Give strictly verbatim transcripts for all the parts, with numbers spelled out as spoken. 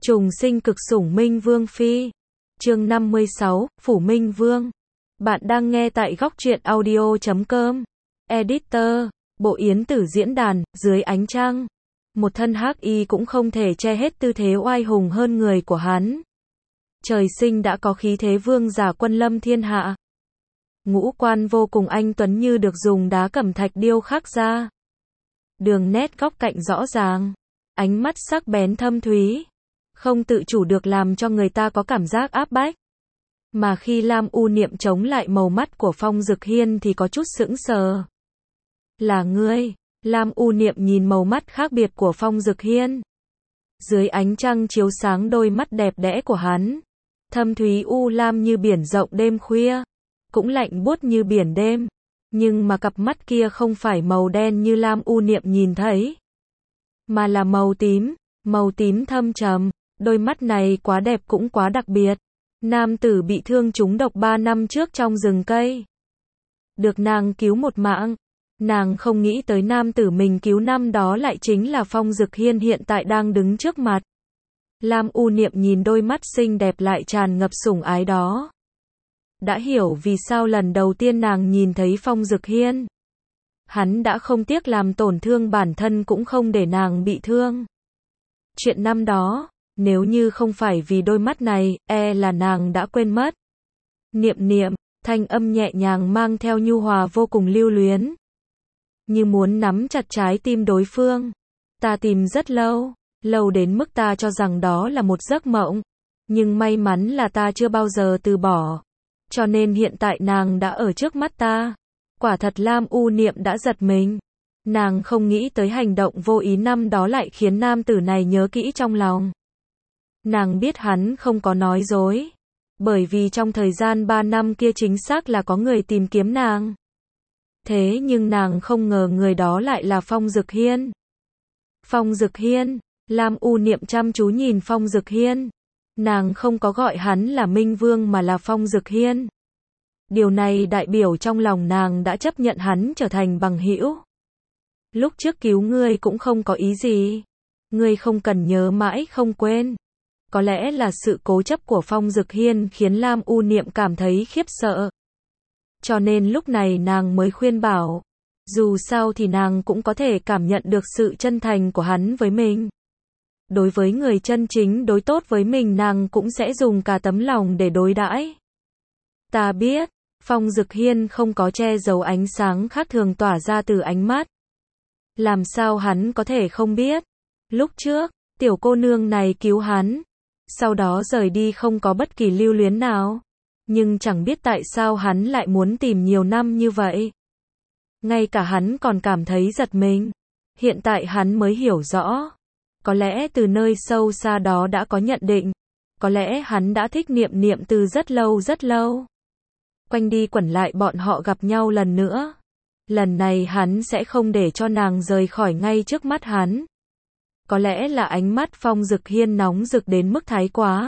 Trùng sinh cực sủng Minh Vương Phi. Chương năm mươi sáu, Phủ Minh Vương. Bạn đang nghe tại góc truyện audio chấm com. Editor, Bộ Yến Tử diễn đàn, dưới ánh trăng. Một thân hắc y cũng không thể che hết tư thế oai hùng hơn người của hắn. Trời sinh đã có khí thế vương giả quân lâm thiên hạ. Ngũ quan vô cùng anh tuấn như được dùng đá cẩm thạch điêu khắc ra. Đường nét góc cạnh rõ ràng, ánh mắt sắc bén thâm thúy, không tự chủ được làm cho người ta có cảm giác áp bách. Mà khi Lam U Niệm chống lại màu mắt của Phong Dực Hiên thì có chút sững sờ. Là ngươi? Lam U Niệm nhìn màu mắt khác biệt của Phong Dực Hiên. Dưới ánh trăng chiếu sáng đôi mắt đẹp đẽ của hắn, thâm thúy u lam như biển rộng đêm khuya, cũng lạnh buốt như biển đêm. Nhưng mà cặp mắt kia không phải màu đen như Lam U Niệm nhìn thấy, mà là màu tím, màu tím thâm trầm. Đôi mắt này quá đẹp cũng quá đặc biệt. Nam tử bị thương trúng độc ba năm trước trong rừng cây, được nàng cứu một mạng. Nàng không nghĩ tới nam tử mình cứu năm đó lại chính là Phong Dực Hiên hiện tại đang đứng trước mặt. Lam U Niệm nhìn đôi mắt xinh đẹp lại tràn ngập sủng ái đó. Đã hiểu vì sao lần đầu tiên nàng nhìn thấy Phong Dực Hiên, hắn đã không tiếc làm tổn thương bản thân cũng không để nàng bị thương. Chuyện năm đó, nếu như không phải vì đôi mắt này, e là nàng đã quên mất. Niệm niệm, thanh âm nhẹ nhàng mang theo nhu hòa vô cùng lưu luyến, như muốn nắm chặt trái tim đối phương. Ta tìm rất lâu, lâu đến mức ta cho rằng đó là một giấc mộng. Nhưng may mắn là ta chưa bao giờ từ bỏ. Cho nên hiện tại nàng đã ở trước mắt ta. Quả thật Lam U Niệm đã giật mình. Nàng không nghĩ tới hành động vô ý năm đó lại khiến nam tử này nhớ kỹ trong lòng. Nàng biết hắn không có nói dối, bởi vì trong thời gian ba năm kia chính xác là có người tìm kiếm nàng. Thế nhưng nàng không ngờ người đó lại là Phong Dực Hiên. Phong Dực Hiên, Lam U Niệm chăm chú nhìn Phong Dực Hiên. Nàng không có gọi hắn là Minh Vương mà là Phong Dực Hiên. Điều này đại biểu trong lòng nàng đã chấp nhận hắn trở thành bằng hữu. Lúc trước cứu ngươi cũng không có ý gì. Ngươi không cần nhớ mãi không quên. Có lẽ là sự cố chấp của Phong Dực Hiên khiến Lam U Niệm cảm thấy khiếp sợ. Cho nên lúc này nàng mới khuyên bảo. Dù sao thì nàng cũng có thể cảm nhận được sự chân thành của hắn với mình. Đối với người chân chính đối tốt với mình nàng cũng sẽ dùng cả tấm lòng để đối đãi. Ta biết, Phong Dực Hiên không có che giấu ánh sáng khác thường tỏa ra từ ánh mắt. Làm sao hắn có thể không biết? Lúc trước, tiểu cô nương này cứu hắn, sau đó rời đi không có bất kỳ lưu luyến nào. Nhưng chẳng biết tại sao hắn lại muốn tìm nhiều năm như vậy. Ngay cả hắn còn cảm thấy giật mình. Hiện tại hắn mới hiểu rõ. Có lẽ từ nơi sâu xa đó đã có nhận định. Có lẽ hắn đã thích Niệm Niệm từ rất lâu rất lâu. Quanh đi quẩn lại bọn họ gặp nhau lần nữa. Lần này hắn sẽ không để cho nàng rời khỏi ngay trước mắt hắn. Có lẽ là ánh mắt Phong Dực Hiên nóng rực đến mức thái quá.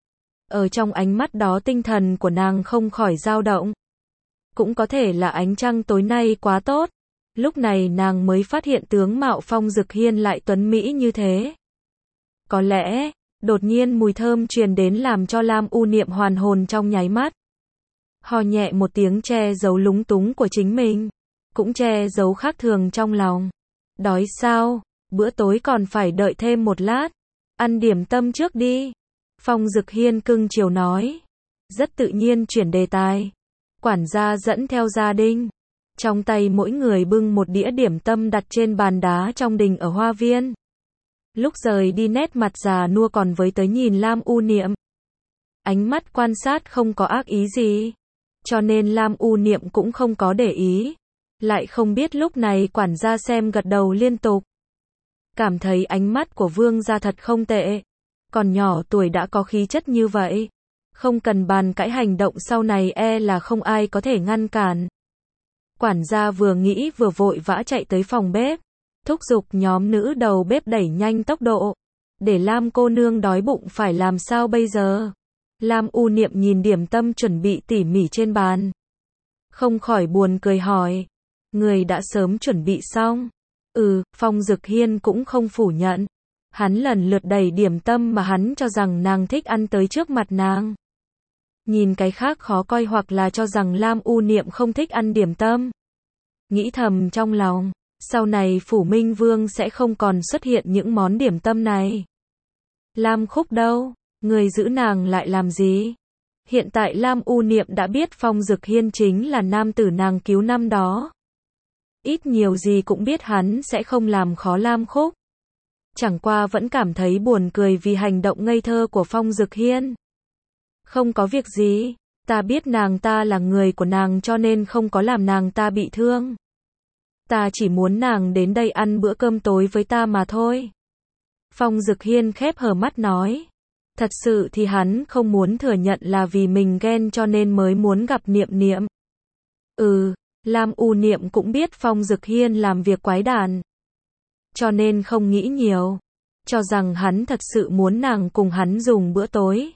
Ở trong ánh mắt đó tinh thần của nàng không khỏi dao động. Cũng có thể là ánh trăng tối nay quá tốt. Lúc này nàng mới phát hiện tướng mạo Phong Dực Hiên lại tuấn mỹ như thế. Có lẽ, đột nhiên mùi thơm truyền đến làm cho Lam U Niệm hoàn hồn trong nháy mắt. Ho nhẹ một tiếng che giấu lúng túng của chính mình. Cũng che giấu khác thường trong lòng. Đói sao? Bữa tối còn phải đợi thêm một lát. Ăn điểm tâm trước đi. Phong Dực Hiên cưng chiều nói. Rất tự nhiên chuyển đề tài. Quản gia dẫn theo gia đình. Trong tay mỗi người bưng một đĩa điểm tâm đặt trên bàn đá trong đình ở hoa viên. Lúc rời đi nét mặt già nua còn với tới nhìn Lam U Niệm. Ánh mắt quan sát không có ác ý gì. Cho nên Lam U Niệm cũng không có để ý. Lại không biết lúc này quản gia xem gật đầu liên tục. Cảm thấy ánh mắt của vương gia thật không tệ. Còn nhỏ tuổi đã có khí chất như vậy. Không cần bàn cãi, hành động sau này e là không ai có thể ngăn cản. Quản gia vừa nghĩ vừa vội vã chạy tới phòng bếp. Thúc giục nhóm nữ đầu bếp đẩy nhanh tốc độ. Để Lam cô nương đói bụng phải làm sao bây giờ? Lam U Niệm nhìn điểm tâm chuẩn bị tỉ mỉ trên bàn. Không khỏi buồn cười hỏi. Người đã sớm chuẩn bị xong? Ừ, Phong Dực Hiên cũng không phủ nhận. Hắn lần lượt đẩy điểm tâm mà hắn cho rằng nàng thích ăn tới trước mặt nàng. Nhìn cái khác khó coi hoặc là cho rằng Lam U Niệm không thích ăn điểm tâm. Nghĩ thầm trong lòng, sau này Phủ Minh Vương sẽ không còn xuất hiện những món điểm tâm này. Lam Khúc đâu? Người giữ nàng lại làm gì? Hiện tại Lam U Niệm đã biết Phong Dực Hiên chính là nam tử nàng cứu năm đó. Ít nhiều gì cũng biết hắn sẽ không làm khó Lam Khúc. Chẳng qua vẫn cảm thấy buồn cười vì hành động ngây thơ của Phong Dực Hiên. Không có việc gì, ta biết nàng ta là người của nàng cho nên không có làm nàng ta bị thương. Ta chỉ muốn nàng đến đây ăn bữa cơm tối với ta mà thôi. Phong Dực Hiên khép hờ mắt nói. Thật sự thì hắn không muốn thừa nhận là vì mình ghen cho nên mới muốn gặp Niệm Niệm. Ừ, Lam U Niệm cũng biết Phong Dực Hiên làm việc quái đản. Cho nên không nghĩ nhiều. Cho rằng hắn thật sự muốn nàng cùng hắn dùng bữa tối.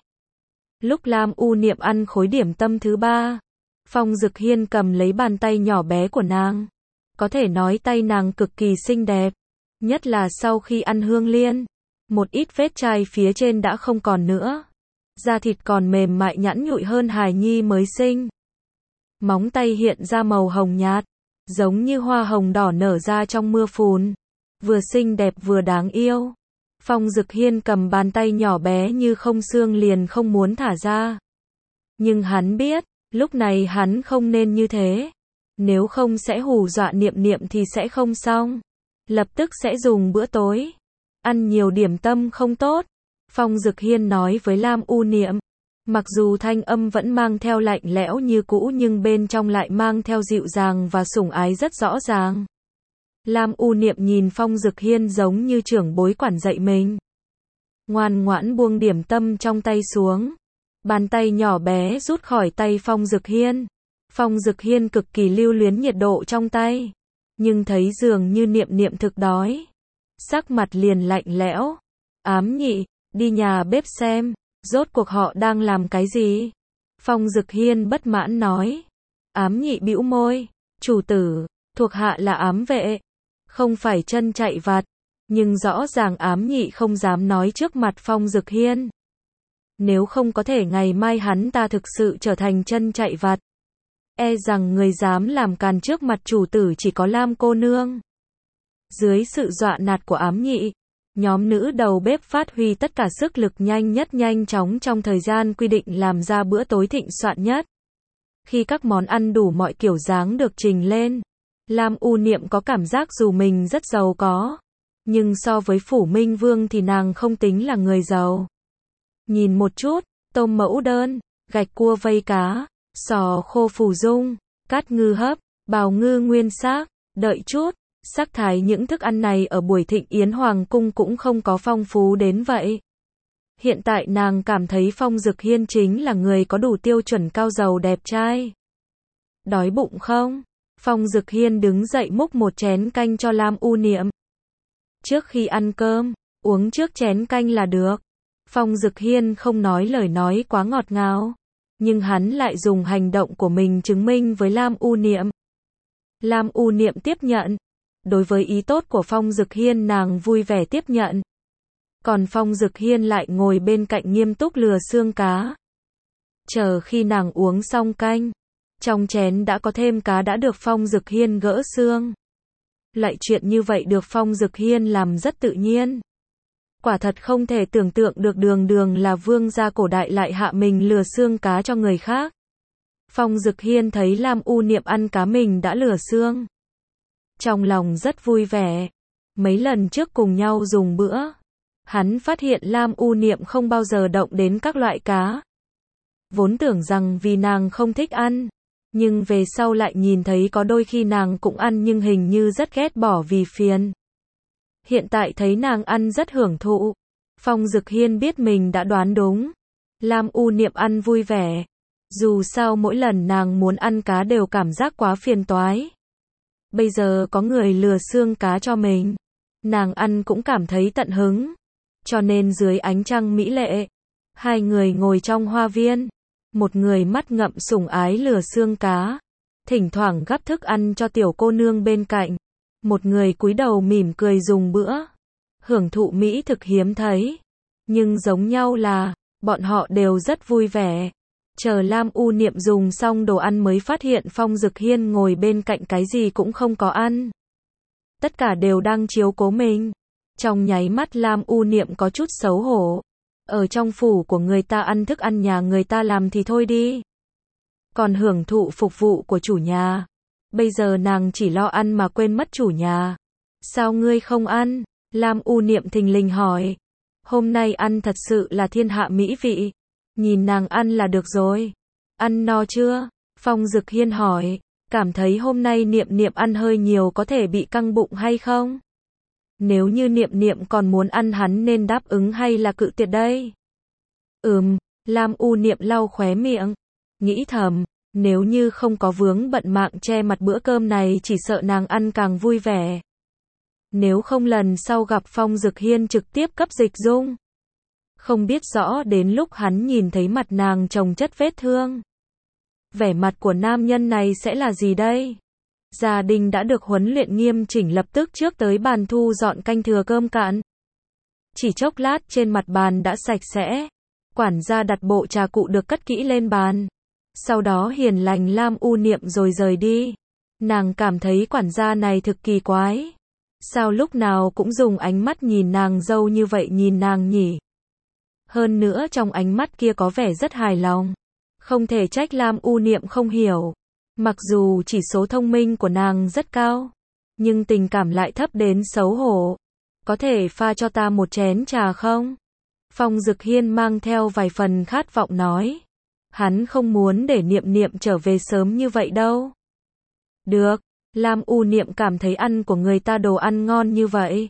Lúc Lam U Niệm ăn khối điểm tâm thứ ba, Phong Dực Hiên cầm lấy bàn tay nhỏ bé của nàng. Có thể nói tay nàng cực kỳ xinh đẹp. Nhất là sau khi ăn hương liên. Một ít vết chai phía trên đã không còn nữa. Da thịt còn mềm mại nhẵn nhụi hơn hài nhi mới sinh. Móng tay hiện ra màu hồng nhạt. Giống như hoa hồng đỏ nở ra trong mưa phùn. Vừa xinh đẹp vừa đáng yêu. Phong Dực Hiên cầm bàn tay nhỏ bé như không xương liền không muốn thả ra. Nhưng hắn biết, lúc này hắn không nên như thế. Nếu không sẽ hù dọa Niệm Niệm thì sẽ không xong. Lập tức sẽ dùng bữa tối. Ăn nhiều điểm tâm không tốt. Phong Dực Hiên nói với Lam U Niệm. Mặc dù thanh âm vẫn mang theo lạnh lẽo như cũ nhưng bên trong lại mang theo dịu dàng và sủng ái rất rõ ràng. Lam U Niệm nhìn Phong Dực Hiên giống như trưởng bối quản dạy mình. Ngoan ngoãn buông điểm tâm trong tay xuống. Bàn tay nhỏ bé rút khỏi tay Phong Dực Hiên. Phong Dực Hiên cực kỳ lưu luyến nhiệt độ trong tay. Nhưng thấy dường như Niệm Niệm thực đói. Sắc mặt liền lạnh lẽo. Ám Nhị, đi nhà bếp xem, rốt cuộc họ đang làm cái gì? Phong Dực Hiên bất mãn nói. Ám Nhị bĩu môi. Chủ tử, thuộc hạ là ám vệ. Không phải chân chạy vặt. Nhưng rõ ràng Ám Nhị không dám nói trước mặt Phong Dực Hiên. Nếu không có thể ngày mai hắn ta thực sự trở thành chân chạy vặt. E rằng người dám làm càn trước mặt chủ tử chỉ có Lam cô nương. Dưới sự dọa nạt của Ám Nhị, nhóm nữ đầu bếp phát huy tất cả sức lực nhanh nhất nhanh chóng trong thời gian quy định làm ra bữa tối thịnh soạn nhất. Khi các món ăn đủ mọi kiểu dáng được trình lên, Lam U Niệm có cảm giác dù mình rất giàu có, nhưng so với Phủ Minh Vương thì nàng không tính là người giàu. Nhìn một chút, tôm mẫu đơn, gạch cua vây cá, sò khô phù dung, cát ngư hấp, bào ngư nguyên xác, đợi chút, sắc thái những thức ăn này ở buổi thịnh yến hoàng cung cũng không có phong phú đến vậy. Hiện tại nàng cảm thấy Phong Dực Hiên chính là người có đủ tiêu chuẩn cao giàu đẹp trai. Đói bụng không? Phong Dực Hiên đứng dậy múc một chén canh cho Lam U Niệm. Trước khi ăn cơm, uống trước chén canh là được. Phong Dực Hiên không nói lời nói quá ngọt ngào, nhưng hắn lại dùng hành động của mình chứng minh với Lam U Niệm. Lam U Niệm tiếp nhận. Đối với ý tốt của Phong Dực Hiên nàng vui vẻ tiếp nhận. Còn Phong Dực Hiên lại ngồi bên cạnh nghiêm túc lừa xương cá. Chờ khi nàng uống xong canh, trong chén đã có thêm cá đã được Phong Dực Hiên gỡ xương. Lại chuyện như vậy được Phong Dực Hiên làm rất tự nhiên. Quả thật không thể tưởng tượng được đường đường là vương gia cổ đại lại hạ mình lừa xương cá cho người khác. Phong Dực Hiên thấy Lam U Niệm ăn cá mình đã lừa xương. Trong lòng rất vui vẻ. Mấy lần trước cùng nhau dùng bữa, hắn phát hiện Lam U Niệm không bao giờ động đến các loại cá. Vốn tưởng rằng vì nàng không thích ăn, nhưng về sau lại nhìn thấy có đôi khi nàng cũng ăn nhưng hình như rất ghét bỏ vì phiền. Hiện tại thấy nàng ăn rất hưởng thụ. Phong Dực Hiên biết mình đã đoán đúng. Lam U Niệm ăn vui vẻ. Dù sao mỗi lần nàng muốn ăn cá đều cảm giác quá phiền toái. Bây giờ có người lừa xương cá cho mình, nàng ăn cũng cảm thấy tận hứng. Cho nên dưới ánh trăng mỹ lệ, hai người ngồi trong hoa viên, một người mắt ngậm sủng ái lừa xương cá, thỉnh thoảng gắp thức ăn cho tiểu cô nương bên cạnh, một người cúi đầu mỉm cười dùng bữa. hưởng thụ mỹ thực hiếm thấy. Nhưng giống nhau là, bọn họ đều rất vui vẻ. Chờ Lam U Niệm dùng xong đồ ăn mới phát hiện Phong Dực Hiên ngồi bên cạnh cái gì cũng không có ăn. Tất cả đều đang chiếu cố mình. Trong nháy mắt Lam U Niệm có chút xấu hổ. Ở trong phủ của người ta ăn thức ăn nhà người ta làm thì thôi đi. Còn hưởng thụ phục vụ của chủ nhà. Bây giờ nàng chỉ lo ăn mà quên mất chủ nhà. Sao ngươi không ăn? Lam U Niệm thình lình hỏi. Hôm nay ăn thật sự là thiên hạ mỹ vị. Nhìn nàng ăn là được rồi. Ăn no chưa? Phong Dực Hiên hỏi. Cảm thấy hôm nay Niệm Niệm ăn hơi nhiều có thể bị căng bụng hay không? Nếu như Niệm Niệm còn muốn ăn hắn nên đáp ứng hay là cự tuyệt đây? Ừm, Lam U Niệm lau khóe miệng. Nghĩ thầm, nếu như không có vướng bận mạng che mặt bữa cơm này chỉ sợ nàng ăn càng vui vẻ. Nếu không lần sau gặp Phong Dực Hiên trực tiếp cấp dịch dung. Không biết rõ đến lúc hắn nhìn thấy mặt nàng chồng chất vết thương. Vẻ mặt của nam nhân này sẽ là gì đây? Gia đình đã được huấn luyện nghiêm chỉnh lập tức trước tới bàn thu dọn canh thừa cơm cạn. Chỉ chốc lát trên mặt bàn đã sạch sẽ. Quản gia đặt bộ trà cụ được cất kỹ lên bàn. Sau đó hiền lành Lam U Niệm rồi rời đi. Nàng cảm thấy quản gia này thực kỳ quái. Sao lúc nào cũng dùng ánh mắt nhìn nàng dâu như vậy nhìn nàng nhỉ? Hơn nữa trong ánh mắt kia có vẻ rất hài lòng. Không thể trách Lam U Niệm không hiểu. Mặc dù chỉ số thông minh của nàng rất cao, nhưng tình cảm lại thấp đến xấu hổ. Có thể pha cho ta một chén trà không? Phong Dực Hiên mang theo vài phần khát vọng nói. Hắn không muốn để Niệm Niệm trở về sớm như vậy đâu. Được, Lam U Niệm cảm thấy ăn của người ta đồ ăn ngon như vậy.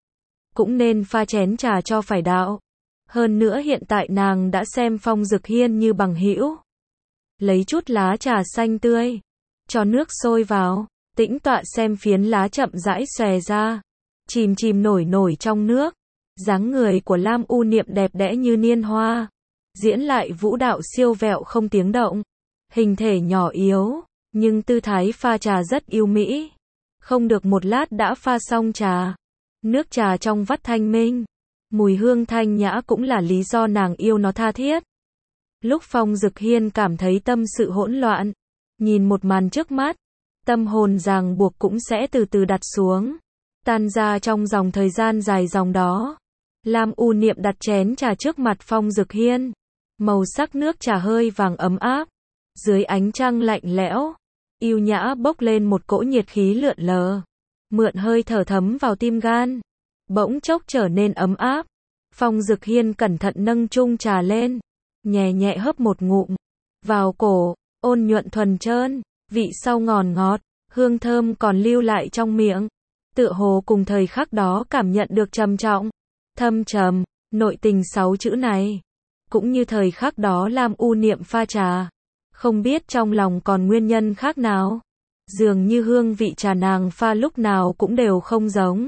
Cũng nên pha chén trà cho phải đạo. Hơn nữa hiện tại nàng đã xem Phong Dực Hiên như bằng hữu. Lấy chút lá trà xanh tươi, cho nước sôi vào, tĩnh tọa xem phiến lá chậm rãi xòe ra, chìm chìm nổi nổi trong nước. Dáng người của Lam U Niệm đẹp đẽ như niên hoa, diễn lại vũ đạo siêu vẹo không tiếng động. Hình thể nhỏ yếu, nhưng tư thái pha trà rất yêu mỹ. Không được một lát đã pha xong trà. Nước trà trong vắt thanh minh, mùi hương thanh nhã cũng là lý do nàng yêu nó tha thiết. Lúc Phong Dực Hiên cảm thấy tâm sự hỗn loạn, nhìn một màn trước mắt, tâm hồn ràng buộc cũng sẽ từ từ đặt xuống, tan ra trong dòng thời gian dài dòng đó. Lam U Niệm đặt chén trà trước mặt Phong Dực Hiên, màu sắc nước trà hơi vàng ấm áp, dưới ánh trăng lạnh lẽo, yêu nhã bốc lên một cỗ nhiệt khí lượn lờ, mượn hơi thở thấm vào tim gan, bỗng chốc trở nên ấm áp. Phong Dực Hiên cẩn thận nâng chung trà lên, nhẹ nhẹ hớp một ngụm, vào cổ, ôn nhuận thuần trơn, vị sau ngọt ngọt, hương thơm còn lưu lại trong miệng, tựa hồ cùng thời khắc đó cảm nhận được trầm trọng, thâm trầm, nội tình sáu chữ này. Cũng như thời khắc đó Lam U Niệm pha trà, không biết trong lòng còn nguyên nhân khác nào. Dường như hương vị trà nàng pha lúc nào cũng đều không giống.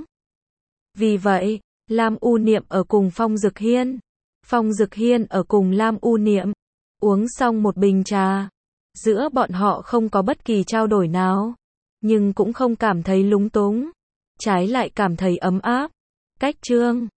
Vì vậy, Lam U Niệm ở cùng Phong Dực Hiên, Phong Dực Hiên ở cùng Lam U Niệm, uống xong một bình trà. Giữa bọn họ không có bất kỳ trao đổi nào, nhưng cũng không cảm thấy lúng túng, trái lại cảm thấy ấm áp. Cách chương